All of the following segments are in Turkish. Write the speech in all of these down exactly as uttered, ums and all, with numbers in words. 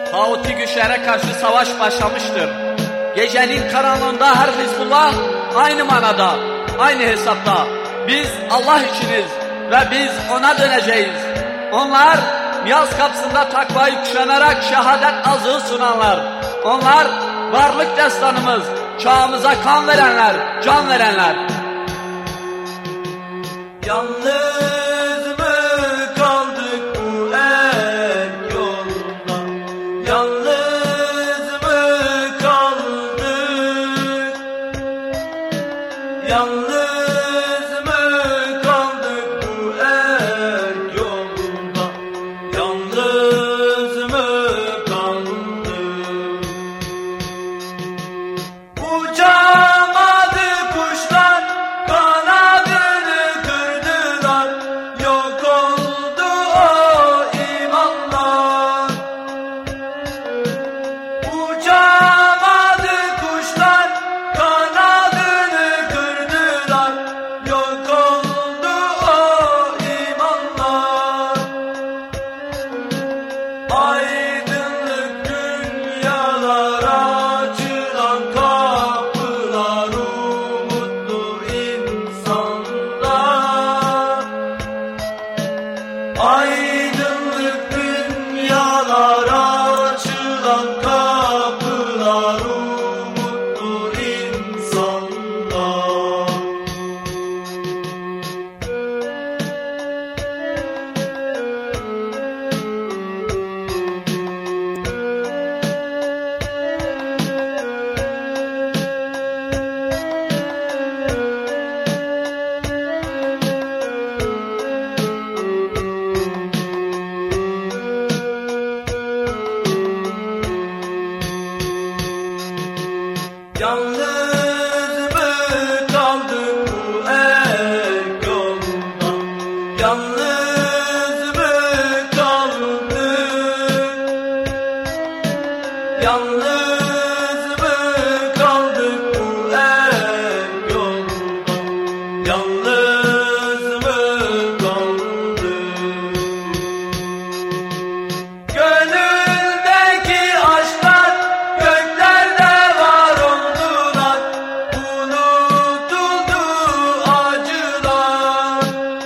Tağuti güçlere karşı savaş başlamıştır. Gecenin karanlığında her Hizbullah aynı manada, aynı hesapta. Biz Allah içiniz ve biz ona döneceğiz. Onlar niyaz kapısında takvayı kuşanarak şehadet azığı sunanlar. Onlar varlık destanımız, çağımıza kan verenler, can verenler. Yalnız mı kaldık bu el yolda? Yalnız mı kaldık? Yalnız mı kaldık bu el yolda? Yalnız mı kaldık? Uçamadı kuşlar, kanadını kırdılar, yok oldu o imanlar. Uçamadı kuşlar, kanadını kırdılar, yok oldu o imanlar. Aydınlık dünyalar açılan kapılar, umutlu insanlar. Aydınlık dünyalar açılan kapılar, umutlu insanlar. Yalnız mı kaldık bu el yolda? Yalnız mı kaldık? Yalnız mı kaldık bu el yolda? Yalnız mı kaldık? Gönüldeki aşklar göklerde var oldular, unutuldu acılar.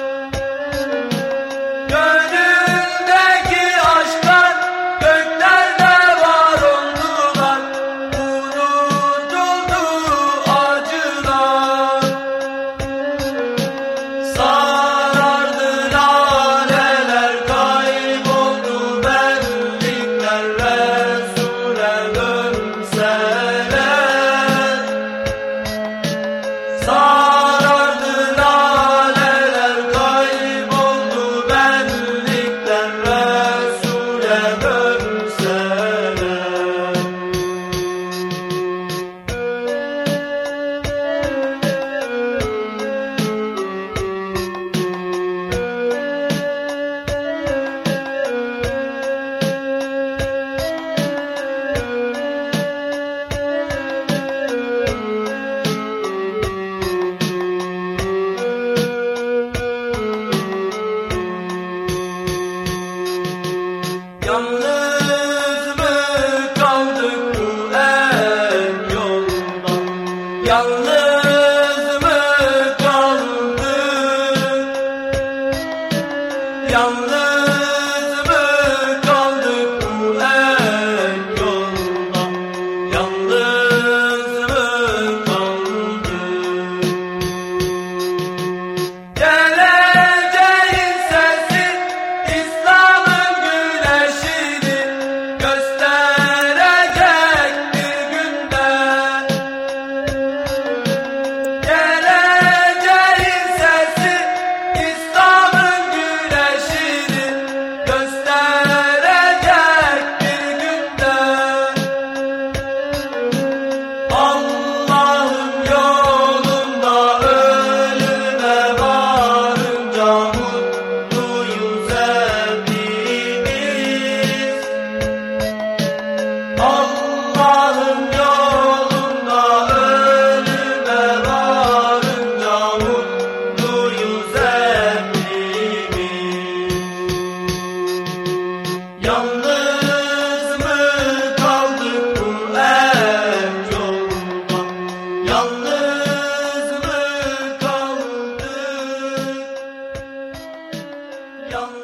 Gönüldeki aşklar göklerde var oldular, unutuldu acılar. Sarardı laleler, kayboldu benlikler, Resul'e dönseler. Sarardı laleler, kayboldu benlikler, Resul'e dönseler. Yalnız mı kaldık bu el yolda? Yalnız mı kaldık? Yalnız mı kaldık bu el yolda? Yalnız mı kaldık? Geleceğin sesi, İslam'ın güneşidir, Yalnız